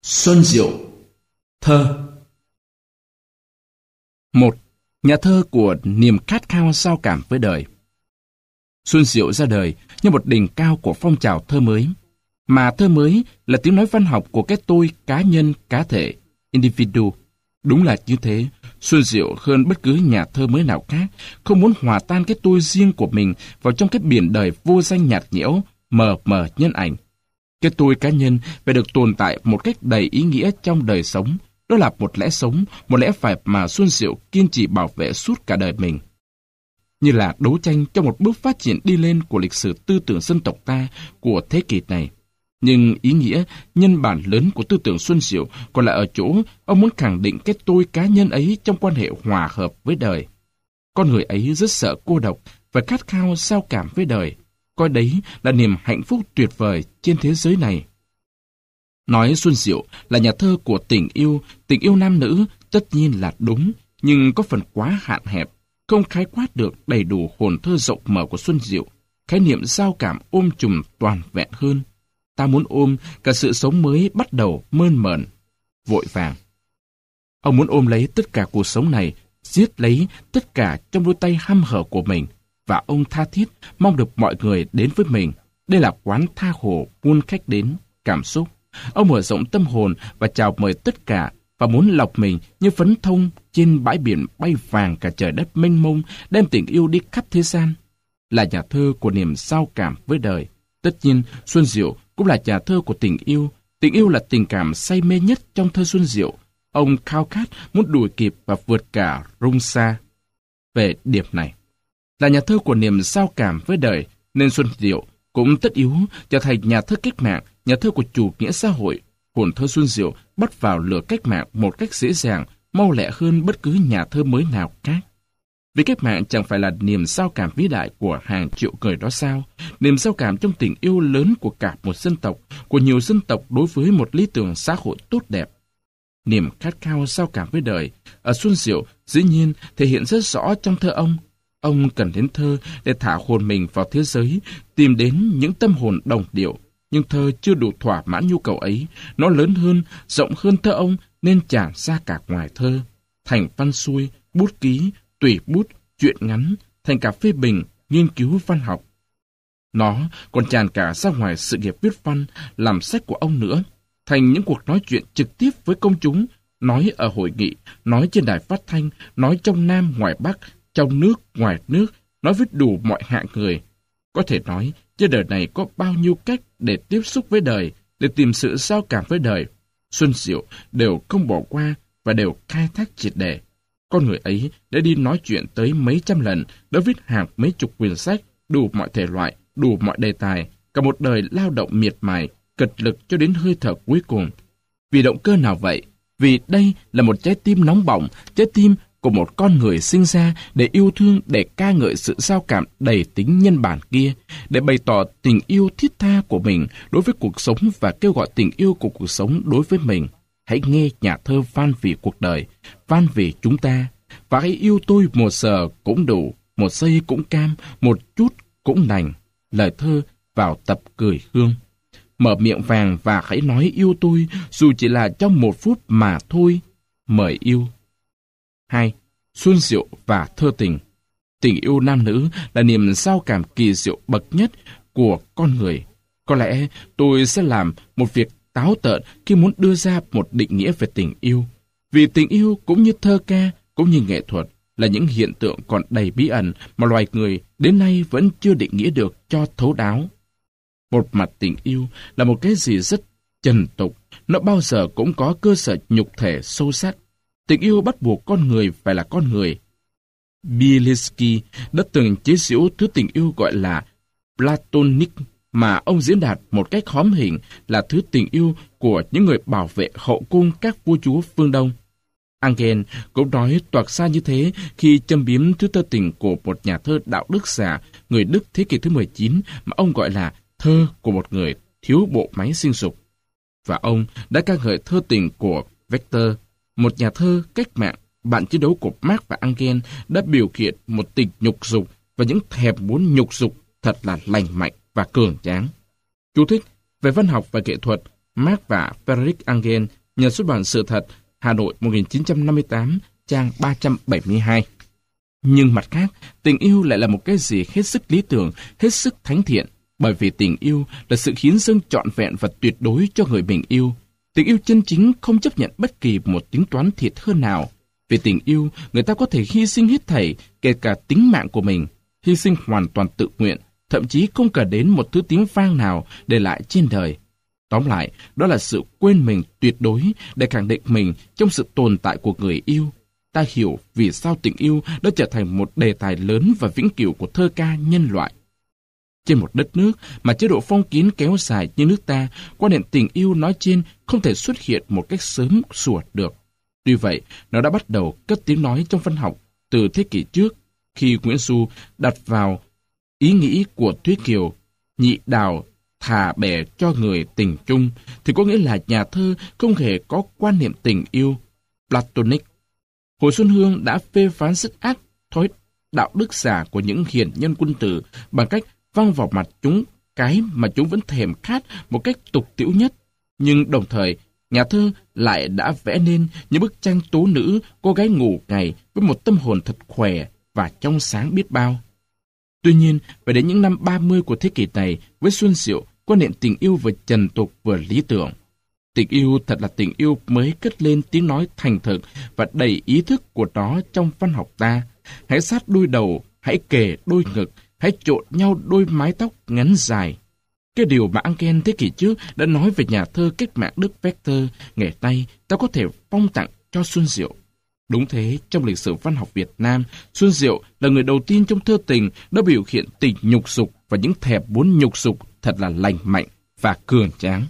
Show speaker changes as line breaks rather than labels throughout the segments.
Xuân Diệu. Thơ. Một, nhà thơ của niềm khát khao giao cảm với đời. Xuân Diệu ra đời như một đỉnh cao của phong trào thơ mới, mà thơ mới là tiếng nói văn học của cái tôi cá nhân, cá thể, individu. Đúng là như thế, Xuân Diệu hơn bất cứ nhà thơ mới nào khác, không muốn hòa tan cái tôi riêng của mình vào trong cái biển đời vô danh nhạt nhẽo, mờ mờ nhân ảnh. Cái tôi cá nhân phải được tồn tại một cách đầy ý nghĩa trong đời sống. Đó là một lẽ sống, một lẽ phải mà Xuân Diệu kiên trì bảo vệ suốt cả đời mình. Như là đấu tranh cho một bước phát triển đi lên của lịch sử tư tưởng dân tộc ta của thế kỷ này. Nhưng ý nghĩa, nhân bản lớn của tư tưởng Xuân Diệu còn là ở chỗ ông muốn khẳng định cái tôi cá nhân ấy trong quan hệ hòa hợp với đời. Con người ấy rất sợ cô độc và khát khao giao cảm với đời, coi đấy là niềm hạnh phúc tuyệt vời trên thế giới này. Nói Xuân Diệu là nhà thơ của tình yêu nam nữ tất nhiên là đúng, nhưng có phần quá hạn hẹp, không khái quát được đầy đủ hồn thơ rộng mở của Xuân Diệu. Khái niệm giao cảm ôm trùm toàn vẹn hơn. Ta muốn ôm cả sự sống mới bắt đầu mơn mởn, vội vàng. Ông muốn ôm lấy tất cả cuộc sống này, giết lấy tất cả trong đôi tay hăm hở của mình, và ông tha thiết mong được mọi người đến với mình. Đây là quán tha hồ muôn khách đến, cảm xúc. Ông mở rộng tâm hồn và chào mời tất cả, và muốn lọc mình như phấn thông trên bãi biển bay vàng cả trời đất mênh mông, đem tình yêu đi khắp thế gian. Là nhà thơ của niềm giao cảm với đời. Tất nhiên, Xuân Diệu cũng là nhà thơ của tình yêu. Tình yêu là tình cảm say mê nhất trong thơ Xuân Diệu. Ông khao khát muốn đuổi kịp và vượt cả rung xa. Về điểm này, là nhà thơ của niềm giao cảm với đời, nên Xuân Diệu cũng tất yếu trở thành nhà thơ cách mạng, nhà thơ của chủ nghĩa xã hội. Hồn thơ Xuân Diệu bắt vào lửa cách mạng một cách dễ dàng, mau lẹ hơn bất cứ nhà thơ mới nào khác. Vì cách mạng chẳng phải là niềm giao cảm vĩ đại của hàng triệu người đó sao? Niềm giao cảm trong tình yêu lớn của cả một dân tộc, của nhiều dân tộc đối với một lý tưởng xã hội tốt đẹp. Niềm khát khao giao cảm với đời ở Xuân Diệu dĩ nhiên thể hiện rất rõ trong thơ ông. Ông cần đến thơ để thả hồn mình vào thế giới, tìm đến những tâm hồn đồng điệu. Nhưng thơ chưa đủ thỏa mãn nhu cầu ấy, nó lớn hơn, rộng hơn thơ ông nên tràn ra cả ngoài thơ. Thành văn xuôi, bút ký, tùy bút, truyện ngắn, thành cả phê bình, nghiên cứu văn học. Nó còn tràn cả ra ngoài sự nghiệp viết văn, làm sách của ông nữa. Thành những cuộc nói chuyện trực tiếp với công chúng, nói ở hội nghị, nói trên đài phát thanh, nói trong Nam ngoài Bắc, trong nước ngoài nước, nói với đủ mọi hạng người. Có thể nói, trên đời này có bao nhiêu cách để tiếp xúc với đời, để tìm sự giao cảm với đời. Xuân Diệu đều không bỏ qua và đều khai thác triệt để. Con người ấy đã đi nói chuyện tới mấy trăm lần, đã viết hàng mấy chục quyển sách, đủ mọi thể loại, đủ mọi đề tài, cả một đời lao động miệt mài, cật lực cho đến hơi thở cuối cùng. Vì động cơ nào vậy? Vì đây là một trái tim nóng bỏng, trái tim của một con người sinh ra để yêu thương, để ca ngợi sự giao cảm đầy tính nhân bản kia, để bày tỏ tình yêu thiết tha của mình đối với cuộc sống và kêu gọi tình yêu của cuộc sống đối với mình. Hãy nghe nhà thơ van vì cuộc đời, van vì chúng ta, và hãy yêu tôi một giờ cũng đủ, một giây cũng cam, một chút cũng đành. Lời thơ vào tập cười hương. Mở miệng vàng và hãy nói yêu tôi, dù chỉ là trong 1 phút mà thôi. Mời yêu. 2. Xuân Diệu và thơ tình. Tình yêu nam nữ là niềm giao cảm kỳ diệu bậc nhất của con người. Có lẽ tôi sẽ làm một việc táo tợn khi muốn đưa ra một định nghĩa về tình yêu. Vì tình yêu cũng như thơ ca, cũng như nghệ thuật, là những hiện tượng còn đầy bí ẩn mà loài người đến nay vẫn chưa định nghĩa được cho thấu đáo. Một mặt tình yêu là một cái gì rất trần tục, nó bao giờ cũng có cơ sở nhục thể sâu sắc. Tình yêu bắt buộc con người phải là con người. Bielinsky đã từng chế giễu thứ tình yêu gọi là Platonic, mà ông diễn đạt một cách hóm hình là thứ tình yêu của những người bảo vệ hậu cung các vua chúa phương Đông. Engel cũng nói toạc ra như thế khi châm biếm thứ thơ tình của một nhà thơ đạo đức giả người Đức thế kỷ thứ 19 mà ông gọi là thơ của một người thiếu bộ máy sinh dục. Và ông đã ca ngợi thơ tình của Werther, một nhà thơ cách mạng, bạn chiến đấu của Marx và Engel, đã biểu hiện một tình nhục dục và những thèm muốn nhục dục thật là lành mạnh và cường tráng. Chú thích: về văn học và nghệ thuật, Mark và Frederick Engel, nhà xuất bản Sự Thật, Hà Nội 1958, trang 372. Nhưng mặt khác, tình yêu lại là một cái gì hết sức lý tưởng, hết sức thánh thiện, bởi vì tình yêu là sự hiến dâng trọn vẹn và tuyệt đối cho người mình yêu. Tình yêu chân chính không chấp nhận bất kỳ một tính toán thiệt hơn nào. Vì tình yêu, người ta có thể hy sinh hết thảy, kể cả tính mạng của mình, hy sinh hoàn toàn tự nguyện, thậm chí không cần đến một thứ tiếng vang nào để lại trên đời. Tóm lại, đó là sự quên mình tuyệt đối để khẳng định mình trong sự tồn tại của người yêu. Ta hiểu vì sao tình yêu đã trở thành một đề tài lớn và vĩnh cửu của thơ ca nhân loại. Trên một đất nước mà chế độ phong kiến kéo dài như nước ta, quan niệm tình yêu nói trên không thể xuất hiện một cách sớm sủa được. Tuy vậy, nó đã bắt đầu cất tiếng nói trong văn học từ thế kỷ trước, khi Nguyễn Du đặt vào ý nghĩ của Thúy Kiều, nhị đào thà bè cho người tình chung, thì có nghĩa là nhà thơ không hề có quan niệm tình yêu Platonic. Hồ Xuân Hương đã phê phán rất ác thói đạo đức giả của những hiền nhân quân tử bằng cách văng vào mặt chúng cái mà chúng vẫn thèm khát một cách tục tĩu nhất. Nhưng đồng thời, nhà thơ lại đã vẽ nên những bức tranh tố nữ, cô gái ngủ ngày với một tâm hồn thật khỏe và trong sáng biết bao. Tuy nhiên, phải đến những năm 30 của thế kỷ này, với Xuân Diệu, quan niệm tình yêu vừa trần tục vừa lý tưởng. Tình yêu thật là tình yêu mới cất lên tiếng nói thành thực và đầy ý thức của nó trong văn học ta. Hãy sát đôi đầu, hãy kề đôi ngực, hãy trộn nhau đôi mái tóc ngắn dài. Cái điều mà Engel thế kỷ trước đã nói về nhà thơ cách mạng Đức Werther, ngày nay ta có thể phong tặng cho Xuân Diệu. Đúng thế, trong lịch sử văn học Việt Nam, Xuân Diệu là người đầu tiên trong thơ tình đã biểu hiện tình nhục dục và những thèm muốn nhục dục thật là lành mạnh và cường tráng.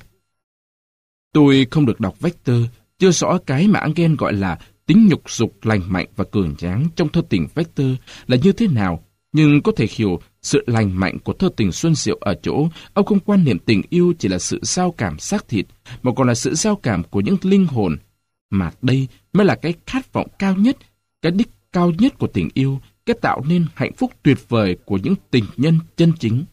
Tôi không được đọc Werther, chưa rõ cái mà Engel gọi là tính nhục dục lành mạnh và cường tráng trong thơ tình Werther là như thế nào, nhưng có thể hiểu sự lành mạnh của thơ tình Xuân Diệu ở chỗ ông không quan niệm tình yêu chỉ là sự giao cảm xác thịt, mà còn là sự giao cảm của những linh hồn. Mà đây mới là cái khát vọng cao nhất, cái đích cao nhất của tình yêu, cái tạo nên hạnh phúc tuyệt vời của những tình nhân chân chính.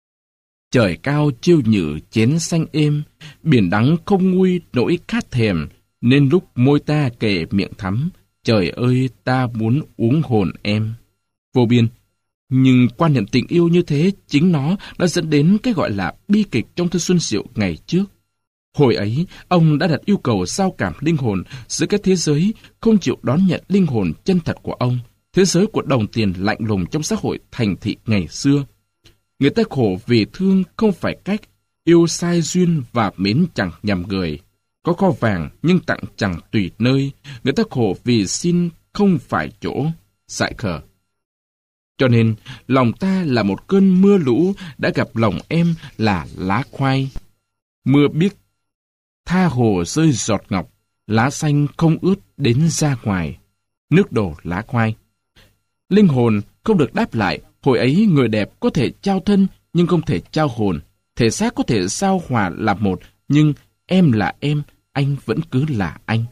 Trời cao chiêu nhự chén xanh êm, biển đắng không nguôi nỗi khát thèm, nên lúc môi ta kề miệng thắm, trời ơi ta muốn uống hồn em. Vô biên. Nhưng quan niệm tình yêu như thế, chính nó đã dẫn đến cái gọi là bi kịch trong thơ Xuân Diệu ngày trước. Hồi ấy, ông đã đặt yêu cầu giao cảm linh hồn giữa cái thế giới không chịu đón nhận linh hồn chân thật của ông, thế giới của đồng tiền lạnh lùng trong xã hội thành thị ngày xưa. Người ta khổ vì thương không phải cách, yêu sai duyên và mến chẳng nhầm người. Có kho vàng nhưng tặng chẳng tùy nơi, người ta khổ vì xin không phải chỗ, dại khờ. Cho nên, lòng ta là một cơn mưa lũ đã gặp lòng em là lá khoai. Mưa biếc, tha hồ rơi giọt ngọc, lá xanh không ướt đến ra ngoài. Nước đổ lá khoai. Linh hồn không được đáp lại, hồi ấy người đẹp có thể trao thân nhưng không thể trao hồn. Thể xác có thể giao hòa là một, nhưng em là em, anh vẫn cứ là anh.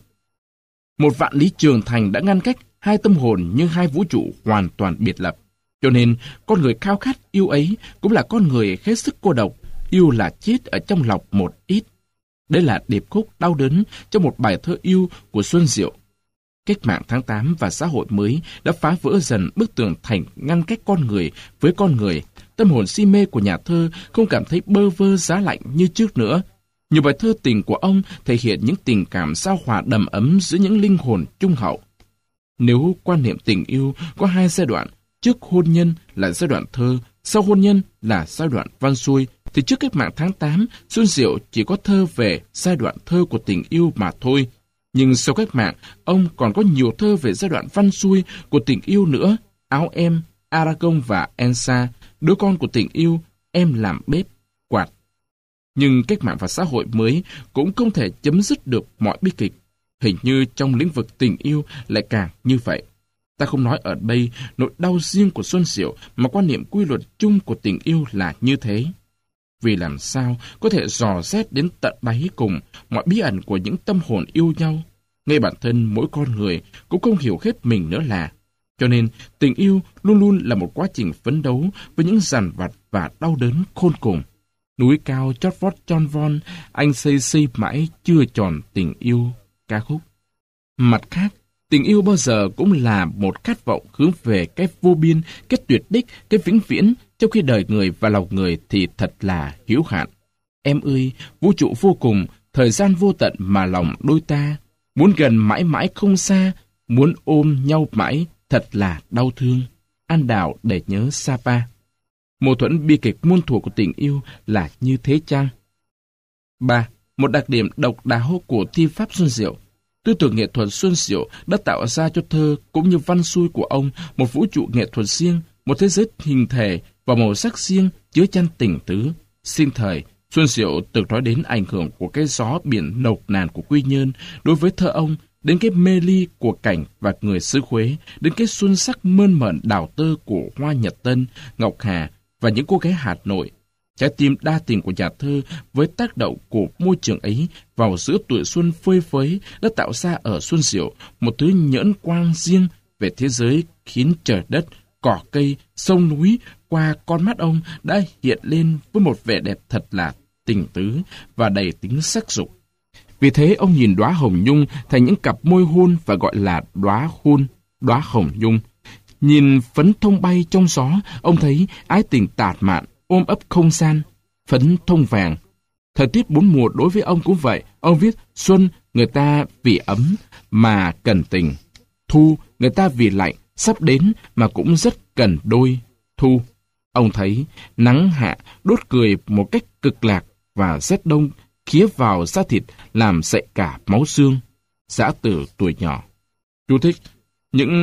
Một vạn lý trường thành đã ngăn cách hai tâm hồn như hai vũ trụ hoàn toàn biệt lập. Cho nên, con người khao khát yêu ấy cũng là con người hết sức cô độc, yêu là chết ở trong lòng một ít. Đây là điệp khúc đau đớn trong một bài thơ yêu của Xuân Diệu. Cách mạng tháng 8 và xã hội mới đã phá vỡ dần bức tường thành ngăn cách con người với con người. Tâm hồn si mê của nhà thơ không cảm thấy bơ vơ giá lạnh như trước nữa. Nhiều bài thơ tình của ông thể hiện những tình cảm giao hòa đầm ấm giữa những linh hồn trung hậu. Nếu quan niệm tình yêu có hai giai đoạn, trước hôn nhân là giai đoạn thơ, sau hôn nhân là giai đoạn văn xuôi, thì trước cách mạng tháng 8, Xuân Diệu chỉ có thơ về giai đoạn thơ của tình yêu mà thôi. Nhưng sau cách mạng, ông còn có nhiều thơ về giai đoạn văn xuôi của tình yêu nữa. Áo em, Aragon và Elsa, đứa con của tình yêu, em làm bếp, quạt. Nhưng cách mạng và xã hội mới cũng không thể chấm dứt được mọi bi kịch. Hình như trong lĩnh vực tình yêu lại càng như vậy. Ta không nói ở đây nỗi đau riêng của Xuân Diệu, mà quan niệm quy luật chung của tình yêu là như thế. Vì làm sao có thể dò xét đến tận đáy cùng mọi bí ẩn của những tâm hồn yêu nhau. Ngay bản thân mỗi con người cũng không hiểu hết mình nữa là. Cho nên tình yêu luôn luôn là một quá trình phấn đấu với những dằn vặt và đau đớn khôn cùng. núi cao chót vót tròn von, anh xây mãi chưa tròn tình yêu, ca khúc. Mặt khác, tình yêu bao giờ cũng là một khát vọng hướng về cái vô biên, cái tuyệt đích, cái vĩnh viễn, trong khi đời người và lòng người thì thật là hữu hạn. Em ơi, vũ trụ vô cùng, thời gian vô tận mà lòng đôi ta, muốn gần mãi mãi không xa, muốn ôm nhau mãi, thật là đau thương. An Đào để nhớ Sapa. Mâu thuẫn bi kịch muôn thuở của tình yêu là như thế chăng? 3. Một đặc điểm độc đáo của thi pháp Xuân Diệu. Tư tưởng nghệ thuật Xuân Diệu đã tạo ra cho thơ cũng như văn xuôi của ông một vũ trụ nghệ thuật riêng, một thế giới hình thể và màu sắc riêng chứa chan tình tứ. Sinh thời, Xuân Diệu từng nói đến ảnh hưởng của cái gió biển nộc nàn của Quy Nhơn đối với thơ ông, đến cái mê ly của cảnh và người xứ Huế, đến cái xuân sắc mơn mởn đào tơ của hoa Nhật Tân, Ngọc Hà và những cô gái Hà Nội. Trái tim đa tình của nhà thơ với tác động của môi trường ấy vào giữa tuổi xuân phơi phới đã tạo ra ở Xuân Diệu một thứ nhẫn quang riêng về thế giới, khiến trời đất, cỏ cây, sông núi qua con mắt ông đã hiện lên với một vẻ đẹp thật là tình tứ và đầy tính sắc dục. Vì thế ông nhìn đóa hồng nhung thành những cặp môi hôn và gọi là đóa hôn, đóa hồng nhung. Nhìn phấn thông bay trong gió, ông thấy ái tình tạt mạn, ôm ấp không gian, phấn thông vàng. Thời tiết bốn mùa đối với ông cũng vậy. Ông viết xuân người ta vì ấm mà cần tình, thu người ta vì lạnh sắp đến mà cũng rất cần đôi thu. Ông thấy nắng hạ đốt cười một cách cực lạc và rét đông khía vào da thịt làm dậy cả máu xương. Dã từ tuổi nhỏ. Chú thích những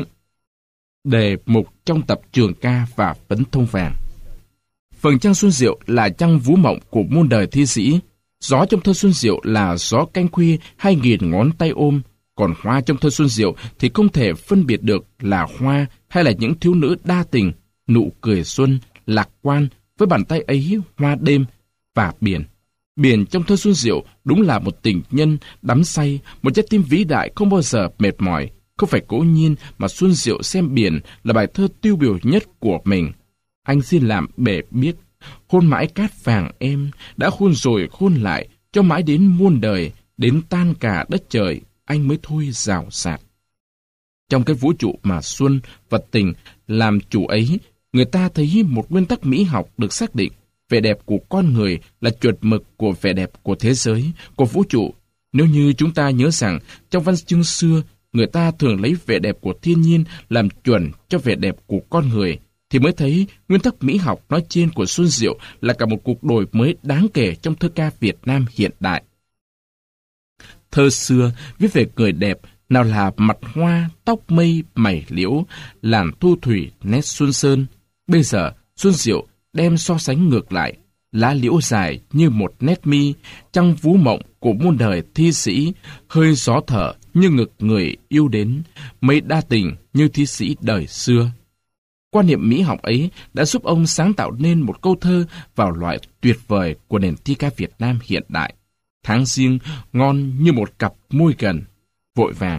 đề mục trong tập Trường Ca và Phấn Thông Vàng. Phần trang Xuân Diệu là trang vũ mộng của muôn đời thi sĩ. Gió trong thơ Xuân Diệu là gió canh khuya 2000 ngón tay ôm, còn hoa trong thơ Xuân Diệu thì không thể phân biệt được là hoa hay là những thiếu nữ đa tình, nụ cười xuân, lạc quan với bàn tay ấy hoa đêm và biển. Biển trong thơ Xuân Diệu đúng là một tình nhân đắm say, một trái tim vĩ đại không bao giờ mệt mỏi. Không phải cố nhiên mà Xuân Diệu xem biển là bài thơ tiêu biểu nhất của mình. Anh xin làm bể biết, hôn mãi cát vàng em, đã hôn rồi hôn lại, cho mãi đến muôn đời, đến tan cả đất trời, anh mới thôi rào rạt. Trong cái vũ trụ mà xuân và tình làm chủ ấy, người ta thấy một nguyên tắc mỹ học được xác định. Vẻ đẹp của con người là chuẩn mực của vẻ đẹp của thế giới, của vũ trụ. Nếu như chúng ta nhớ rằng, trong văn chương xưa, người ta thường lấy vẻ đẹp của thiên nhiên làm chuẩn cho vẻ đẹp của con người, thì mới thấy nguyên tắc mỹ học nói trên của Xuân Diệu là cả một cuộc đổi mới đáng kể trong thơ ca Việt Nam hiện đại. Thơ xưa viết về người đẹp, nào là mặt hoa, tóc mây, mày liễu, làn thu thủy, nét xuân sơn. Bây giờ, Xuân Diệu đem so sánh ngược lại, lá liễu dài như một nét mi, trăng vũ mộng của muôn đời thi sĩ, hơi gió thở như ngực người yêu đến, mây đa tình như thi sĩ đời xưa. Quan niệm mỹ học ấy đã giúp ông sáng tạo nên một câu thơ vào loại tuyệt vời của nền thi ca Việt Nam hiện đại. Tháng Giêng ngon như một cặp môi gần, vội vàng.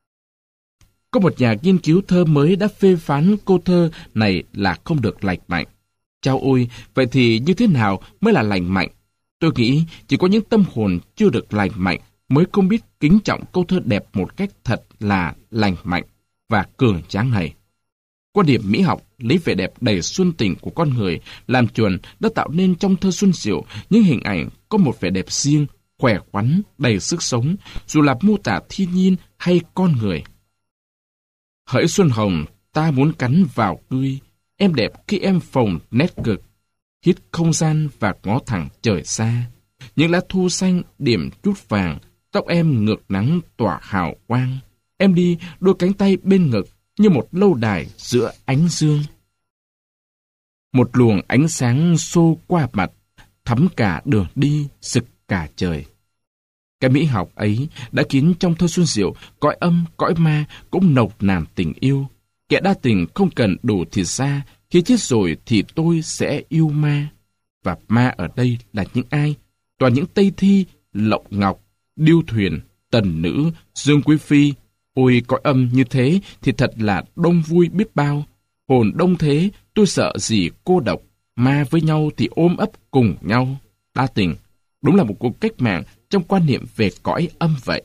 Có một nhà nghiên cứu thơ mới đã phê phán câu thơ này là không được lành mạnh. Chao ôi, vậy thì như thế nào mới là lành mạnh? Tôi nghĩ chỉ có những tâm hồn chưa được lành mạnh mới không biết kính trọng câu thơ đẹp một cách thật là lành mạnh và cường tráng này. Quan điểm mỹ học lấy vẻ đẹp đầy xuân tình của con người làm chuẩn đã tạo nên trong thơ Xuân Diệu những hình ảnh có một vẻ đẹp riêng, khỏe khoắn, đầy sức sống, dù là mô tả thiên nhiên hay con người. Hỡi xuân hồng, ta muốn cắn vào tươi, em đẹp khi em phồng nét cực, hít không gian và ngó thẳng trời xa. Những lá thu xanh điểm chút vàng, tóc em ngược nắng tỏa hào quang. Em đi đôi cánh tay bên ngực như một lâu đài giữa ánh dương. Một luồng ánh sáng xô qua mặt, thấm cả đường đi, rực cả trời. Cái mỹ học ấy đã khiến trong thơ Xuân Diệu cõi âm, cõi ma cũng nồng nàn tình yêu. Kẻ đa tình không cần đủ thì ra, khi chết rồi thì tôi sẽ yêu ma. Và ma ở đây là những ai? Toàn những Tây Thi, Lộng Ngọc, Điêu Thuyền, Tần Nữ, Dương Quý Phi. Ôi cõi âm như thế thì thật là đông vui biết bao. Hồn đông thế, tôi sợ gì cô độc, ma với nhau thì ôm ấp cùng nhau. đa tình. Đúng là một cuộc cách mạng trong quan niệm về cõi âm vậy.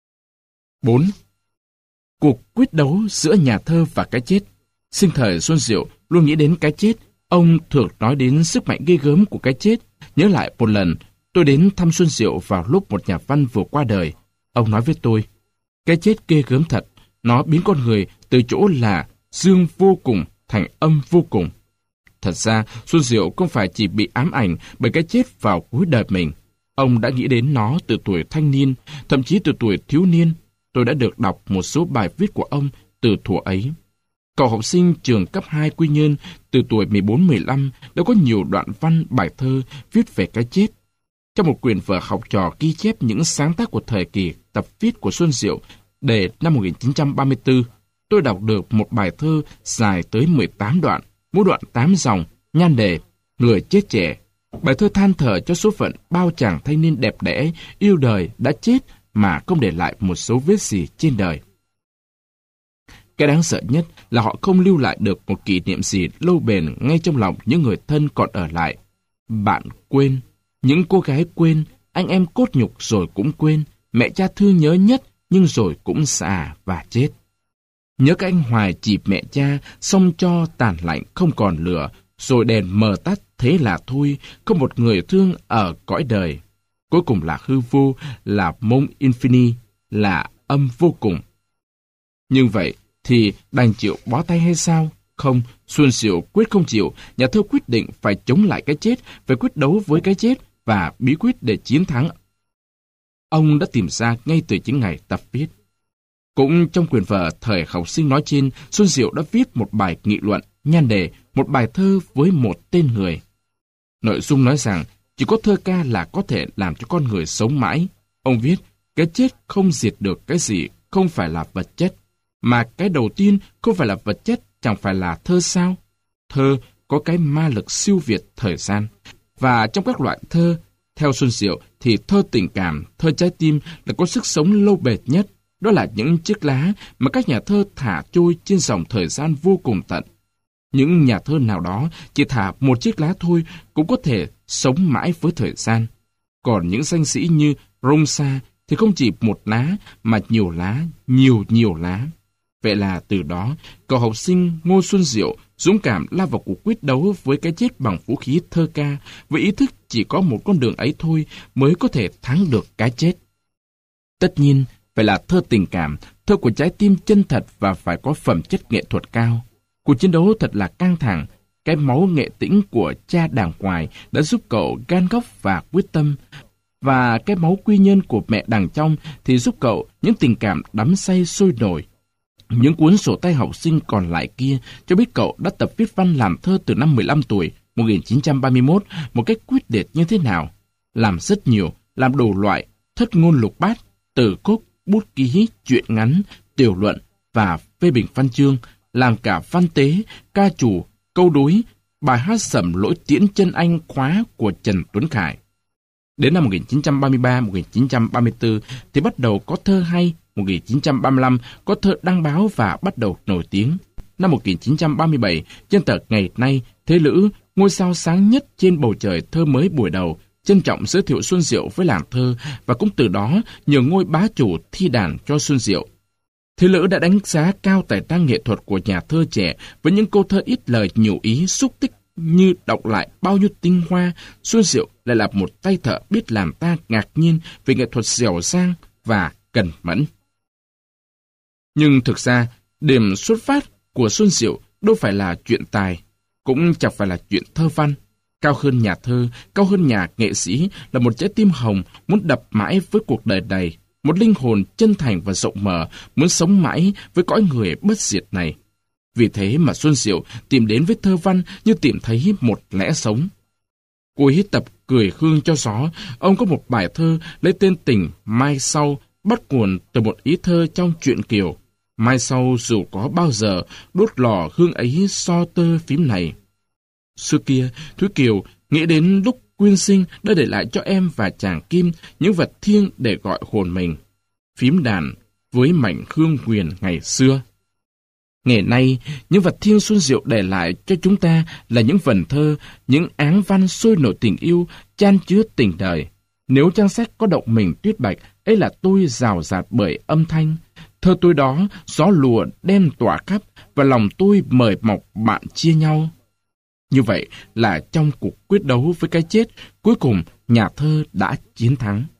4. Cuộc quyết đấu giữa nhà thơ và cái chết. Sinh thời Xuân Diệu luôn nghĩ đến cái chết. Ông thường nói đến sức mạnh ghê gớm của cái chết. Nhớ lại một lần, tôi đến thăm Xuân Diệu vào lúc một nhà văn vừa qua đời. Ông nói với tôi, cái chết ghê gớm thật. Nó biến con người từ chỗ là dương vô cùng thành âm vô cùng. Thật ra, Xuân Diệu không phải chỉ bị ám ảnh bởi cái chết vào cuối đời mình. Ông đã nghĩ đến nó từ tuổi thanh niên, thậm chí từ tuổi thiếu niên. Tôi đã được đọc một số bài viết của ông từ thuở ấy. Cậu học sinh trường cấp 2 Quy Nhơn từ tuổi 14-15 đã có nhiều đoạn văn bài thơ viết về cái chết. Trong một quyển vở học trò ghi chép những sáng tác của thời kỳ tập viết của Xuân Diệu để năm 1934, tôi đọc được một bài thơ dài tới 18 đoạn, mỗi đoạn 8 dòng, nhan đề Người chết trẻ. Bài thơ than thở cho số phận bao chàng thanh niên đẹp đẽ, yêu đời đã chết mà không để lại một dấu vết gì trên đời. Cái đáng sợ nhất là họ không lưu lại được một kỷ niệm gì lâu bền ngay trong lòng những người thân còn ở lại. Bạn quên, những cô gái quên, anh em cốt nhục rồi cũng quên, mẹ cha thương nhớ nhất nhưng rồi cũng già và chết. Nhớ các anh hoài chịp mẹ cha, xong cho tàn lạnh không còn lửa, rồi đèn mờ tắt thế là thôi, không một người thương ở cõi đời. Cuối cùng là hư vô, là mông infini, là âm vô cùng. Nhưng vậy thì đành chịu bó tay hay sao? Không, Xuân Diệu quyết không chịu, nhà thơ quyết định phải chống lại cái chết, phải quyết đấu với cái chết và bí quyết để chiến thắng. Ông đã tìm ra ngay từ những ngày tập viết. Cũng trong quyển vở thời học sinh nói trên, Xuân Diệu đã viết một bài nghị luận, nhan đề, một bài thơ với một tên người. Nội dung nói rằng, chỉ có thơ ca là có thể làm cho con người sống mãi. Ông viết, cái chết không diệt được cái gì, không phải là vật chất. Mà cái đầu tiên không phải là vật chất, chẳng phải là thơ sao? Thơ có cái ma lực siêu việt thời gian. Và trong các loại thơ, theo Xuân Diệu thì thơ tình cảm, thơ trái tim là có sức sống lâu bền nhất. Đó là những chiếc lá mà các nhà thơ thả trôi trên dòng thời gian vô cùng tận. Những nhà thơ nào đó chỉ thả một chiếc lá thôi cũng có thể sống mãi với thời gian. Còn những danh sĩ như Rongsa thì không chỉ một lá mà nhiều lá, nhiều lá. Vậy là từ đó, cậu học sinh Ngô Xuân Diệu dũng cảm lao vào cuộc quyết đấu với cái chết bằng vũ khí thơ ca, với ý thức chỉ có một con đường ấy thôi mới có thể thắng được cái chết. Tất nhiên, phải là thơ tình cảm, thơ của trái tim chân thật và phải có phẩm chất nghệ thuật cao. Cuộc chiến đấu thật là căng thẳng. Cái máu nghệ tĩnh của cha đàng ngoài đã giúp cậu gan góc và quyết tâm. Và cái máu quy nhân của mẹ đàng trong thì giúp cậu những tình cảm đắm say sôi nổi. Những cuốn sổ tay học sinh còn lại kia cho biết cậu đã tập viết văn làm thơ từ năm 15 tuổi, 1931, một cách quyết liệt như thế nào. Làm rất nhiều, làm đủ loại, thất ngôn lục bát, từ khúc, bút ký, truyện ngắn, tiểu luận và phê bình văn chương, làm cả văn tế, ca chủ, câu đối, bài hát sẩm lỗi tiễn chân anh khóa của Trần Tuấn Khải. Đến năm 1933-1934 thì bắt đầu có thơ hay, 1935 có thơ đăng báo và bắt đầu nổi tiếng. Năm 1937, trên tờ Ngày Nay, Thế Lữ, ngôi sao sáng nhất trên bầu trời thơ mới buổi đầu, trân trọng giới thiệu Xuân Diệu với làng thơ và cũng từ đó nhờ ngôi bá chủ thi đàn cho Xuân Diệu. Thế Lữ đã đánh giá cao tài năng nghệ thuật của nhà thơ trẻ với những câu thơ ít lời nhiều ý xúc tích như đọc lại bao nhiêu tinh hoa. Xuân Diệu lại là một tay thợ biết làm ta ngạc nhiên về nghệ thuật dẻo dang và cẩn mẫn. Nhưng thực ra, điểm xuất phát của Xuân Diệu đâu phải là chuyện tài, cũng chẳng phải là chuyện thơ văn. Cao hơn nhà thơ, cao hơn nhà nghệ sĩ là một trái tim hồng muốn đập mãi với cuộc đời này, một linh hồn chân thành và rộng mở muốn sống mãi với cõi người bất diệt này. Vì thế mà Xuân Diệu tìm đến với thơ văn như tìm thấy một lẽ sống. Cuối tập Cười Hương cho gió, ông có một bài thơ lấy tên Tình Mai Sau, bắt nguồn từ một ý thơ trong truyện Kiều. Mai sau dù có bao giờ, đốt lò hương ấy so tơ phím này. Xưa kia, Thúy Kiều nghĩ đến lúc quyên sinh đã để lại cho em và chàng Kim những vật thiêng để gọi hồn mình. Phím đàn với mảnh hương huyền ngày xưa. Ngày nay, những vật thiêng Xuân Diệu để lại cho chúng ta là những vần thơ, những áng văn sôi nổi tình yêu, chan chứa tình đời. Nếu trang sách có động mình tuyết bạch, ấy là tôi rào rạt bởi âm thanh. Thơ tôi đó, gió lùa đen tỏa khắp, và lòng tôi mời mọc bạn chia nhau. Như vậy là trong cuộc quyết đấu với cái chết, cuối cùng nhà thơ đã chiến thắng.